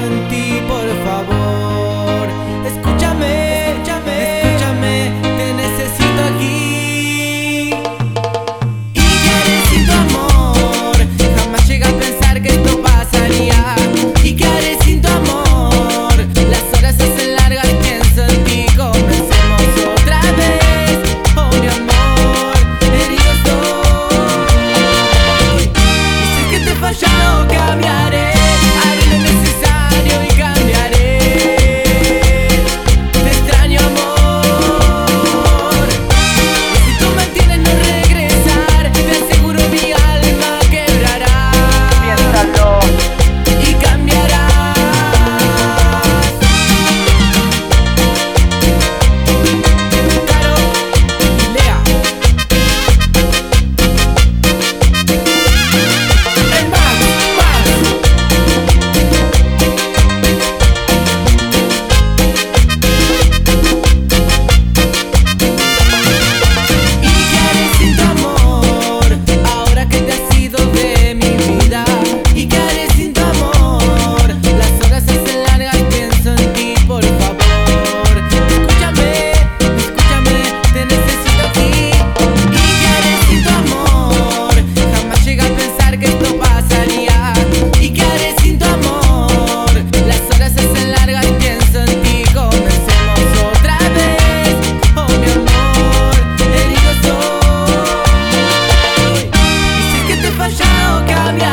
en ti, por favor. Escúchame, escúchame, escúchame, te necesito aquí. Y que sin tu amor jamás llegué a pensar que esto pasaría. Y que haré sin tu amor, las horas se hacen largas y pienso en ti. Comencemos otra vez, oh mi amor, herido estoy. Y si es que te he fallado, cambiaré. Haré lo necesario y cambiaré. Te extraño, amor. Y si tú mantienes no regresar, te aseguro mi alma quebrará. Piénsalo. Y cambiarás. Caro y Lea. El más. Y que haré sin tu amor, ahora que te has ido de mi vida. Y que haré sin tu amor, las horas se hacen largas y pienso en ti, por favor. Escúchame, escúchame, te necesito aquí. Y que haré sin tu amor, jamás llegué a pensar que esto pasaría. Y que haré sin tu amor, las horas se hacen largas y pienso en ti. Comencemos otra vez, oh mi amor, herido soy. Y si es que te he fallado, cambia.